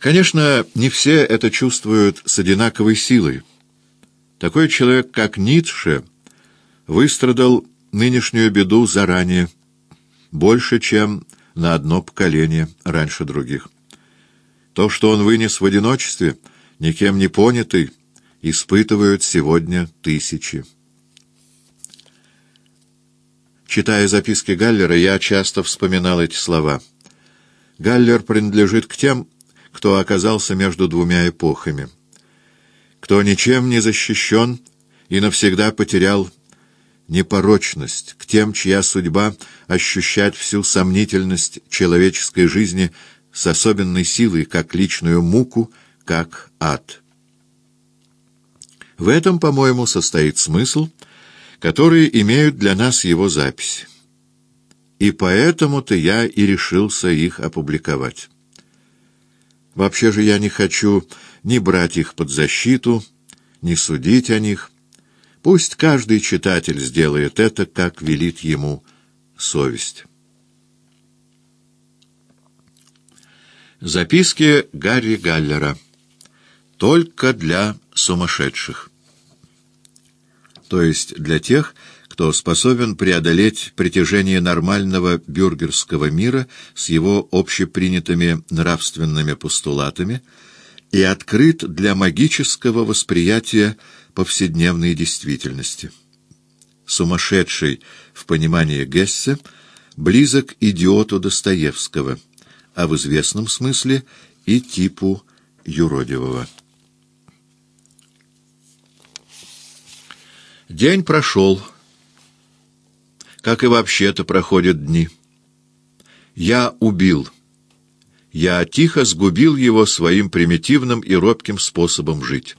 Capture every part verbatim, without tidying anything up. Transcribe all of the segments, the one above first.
Конечно, не все это чувствуют с одинаковой силой. Такой человек, как Ницше, выстрадал нынешнюю беду заранее, больше, чем на одно поколение раньше других. То, что он вынес в одиночестве, никем не понятый, испытывают сегодня тысячи. Читая записки Галлера, я часто вспоминал эти слова. Галлер принадлежит к тем, кто оказался между двумя эпохами, кто ничем не защищен и навсегда потерял непорочность, к тем, чья судьба — ощущать всю сомнительность человеческой жизни с особенной силой, как личную муку, как ад. В этом, по-моему, состоит смысл, который имеют для нас его записи. И поэтому-то я и решился их опубликовать. Вообще же я не хочу ни брать их под защиту, ни судить о них. Пусть каждый читатель сделает это, как велит ему совесть. Записки Гарри Галлера. Только для сумасшедших. То есть для тех, кто способен преодолеть притяжение нормального бюргерского мира с его общепринятыми нравственными постулатами и открыт для магического восприятия повседневной действительности. Сумасшедший, в понимании Гессе, близок идиоту Достоевского, а в известном смысле и типу юродивого. День прошел, как и вообще-то проходят дни. Я убил. Я тихо сгубил его своим примитивным и робким способом жить.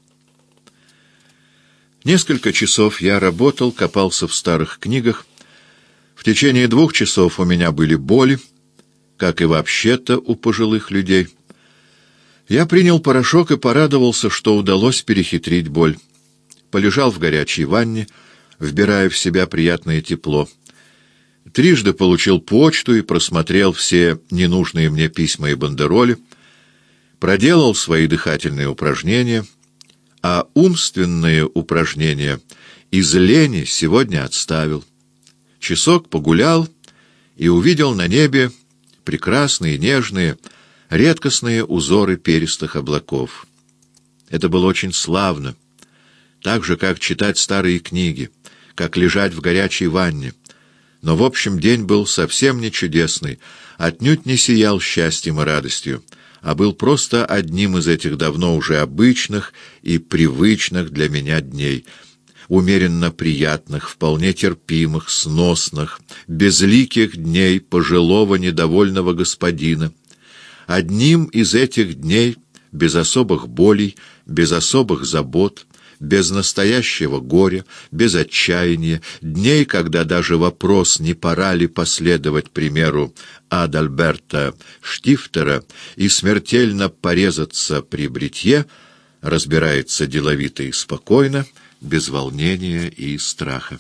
Несколько часов я работал, копался в старых книгах. В течение двух часов у меня были боли, как и вообще-то у пожилых людей. Я принял порошок и порадовался, что удалось перехитрить боль. Полежал в горячей ванне, вбирая в себя приятное тепло. Трижды получил почту и просмотрел все ненужные мне письма и бандероли. Проделал свои дыхательные упражнения, а умственные упражнения из лени сегодня отставил. Часок погулял и увидел на небе прекрасные, нежные, редкостные узоры перистых облаков. Это было очень славно. Так же, как читать старые книги, как лежать в горячей ванне. Но, в общем, день был совсем не чудесный, отнюдь не сиял счастьем и радостью, а был просто одним из этих давно уже обычных и привычных для меня дней, умеренно приятных, вполне терпимых, сносных, безликих дней пожилого недовольного господина. Одним из этих дней, без особых болей, без особых забот, без настоящего горя, без отчаяния, дней, когда даже вопрос, не пора ли последовать примеру Адальберта Штифтера и смертельно порезаться при бритье, разбирается деловито и спокойно, без волнения и страха.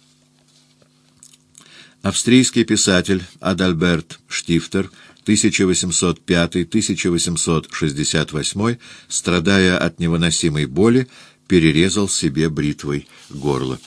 Австрийский писатель Адальберт Штифтер, тысяча восемьсот пятый — тысяча восемьсот шестьдесят восьмой, страдая от невыносимой боли, перерезал себе бритвой горло.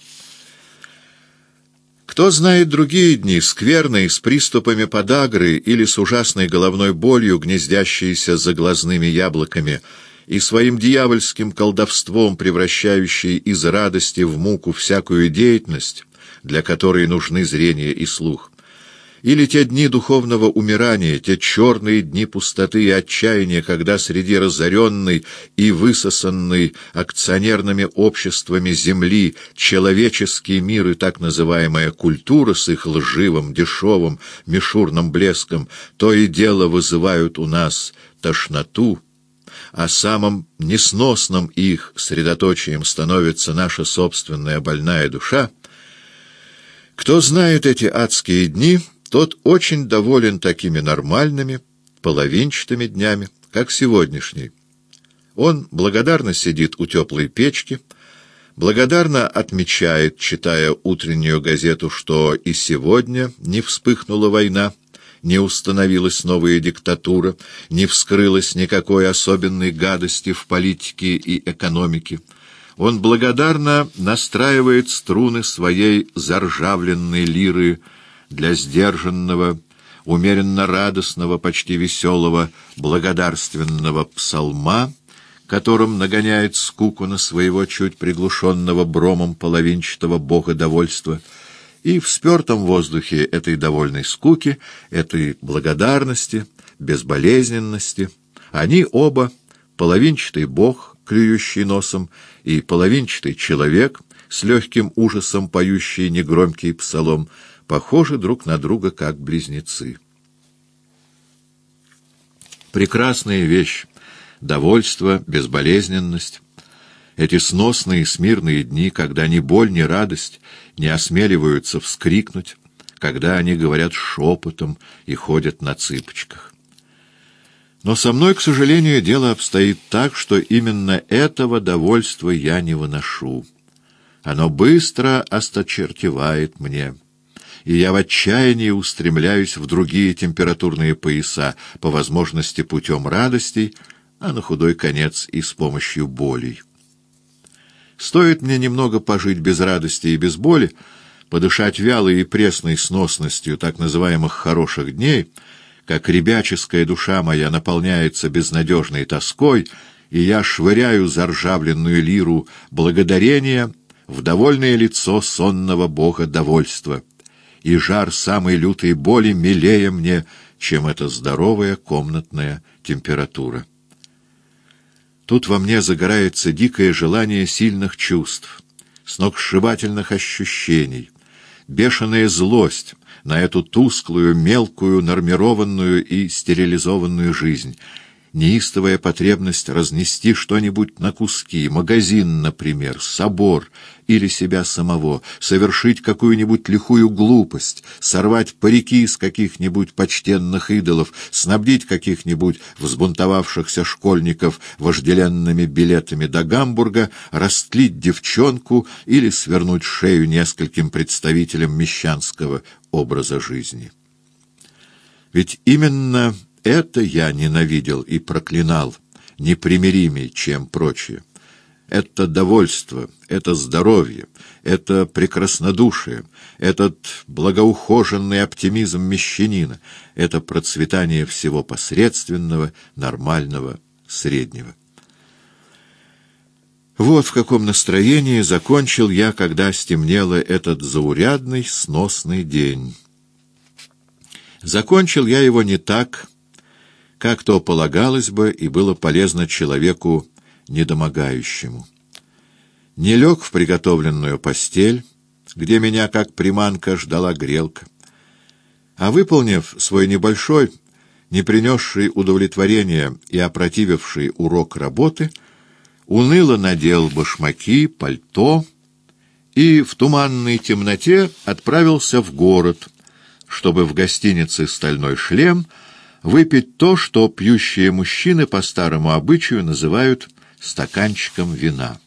Кто знает другие дни, скверные, с приступами подагры или с ужасной головной болью, гнездящейся за глазными яблоками, и своим дьявольским колдовством превращающие из радости в муку всякую деятельность, для которой нужны зрение и слух. Или те дни духовного умирания, те черные дни пустоты и отчаяния, когда среди разоренной и высосанной акционерными обществами земли человеческий мир и так называемая культура с их лживым, дешевым, мишурным блеском то и дело вызывают у нас тошноту, а самым несносным их средоточием становится наша собственная больная душа. Кто знает эти адские дни, тот очень доволен такими нормальными, половинчатыми днями, как сегодняшний. Он благодарно сидит у теплой печки, благодарно отмечает, читая утреннюю газету, что и сегодня не вспыхнула война, не установилась новая диктатура, не вскрылась никакой особенной гадости в политике и экономике. Он благодарно настраивает струны своей заржавленной лиры для сдержанного, умеренно радостного, почти веселого, благодарственного псалма, которым нагоняет скуку на своего чуть приглушенного бромом половинчатого богодовольства. И в спертом воздухе этой довольной скуки, этой благодарности, безболезненности, они оба, половинчатый бог, клюющий носом, и половинчатый человек, с легким ужасом поющий негромкий псалом, похожи друг на друга, как близнецы. Прекрасная вещь — довольство, безболезненность. Эти сносные смирные дни, когда ни боль, ни радость не осмеливаются вскрикнуть, когда они говорят шепотом и ходят на цыпочках. Но со мной, к сожалению, дело обстоит так, что именно этого довольства я не выношу. Оно быстро осточертевает мне, и я в отчаянии устремляюсь в другие температурные пояса, по возможности путем радостей, а на худой конец и с помощью болей. Стоит мне немного пожить без радости и без боли, подышать вялой и пресной сносностью так называемых «хороших дней», как ребяческая душа моя наполняется безнадежной тоской, и я швыряю заржавленную лиру благодарения в довольное лицо сонного бога довольства, и жар самой лютой боли милее мне, чем эта здоровая комнатная температура. Тут во мне загорается дикое желание сильных чувств, сногсшибательных ощущений, бешеная злость на эту тусклую, мелкую, нормированную и стерилизованную жизнь, неистовая потребность разнести что-нибудь на куски, магазин, например, собор или себя самого, совершить какую-нибудь лихую глупость, сорвать парики с каких-нибудь почтенных идолов, снабдить каких-нибудь взбунтовавшихся школьников вожделенными билетами до Гамбурга, растлить девчонку или свернуть шею нескольким представителям мещанского образа жизни. Ведь именно это я ненавидел и проклинал, непримиримей, чем прочее. Это довольство, это здоровье, это прекраснодушие, этот благоухоженный оптимизм мещанина, это процветание всего посредственного, нормального, среднего. Вот в каком настроении закончил я, когда стемнело этот заурядный, сносный день. Закончил я его не так, как то полагалось бы и было полезно человеку недомогающему. Не лег в приготовленную постель, где меня, как приманка, ждала грелка, а, выполнив свой небольшой, не принесший удовлетворения и опротививший урок работы, уныло надел башмаки, пальто и в туманной темноте отправился в город, чтобы в гостинице «Стальной шлем» выпить то, что пьющие мужчины по старому обычаю называют стаканчиком вина.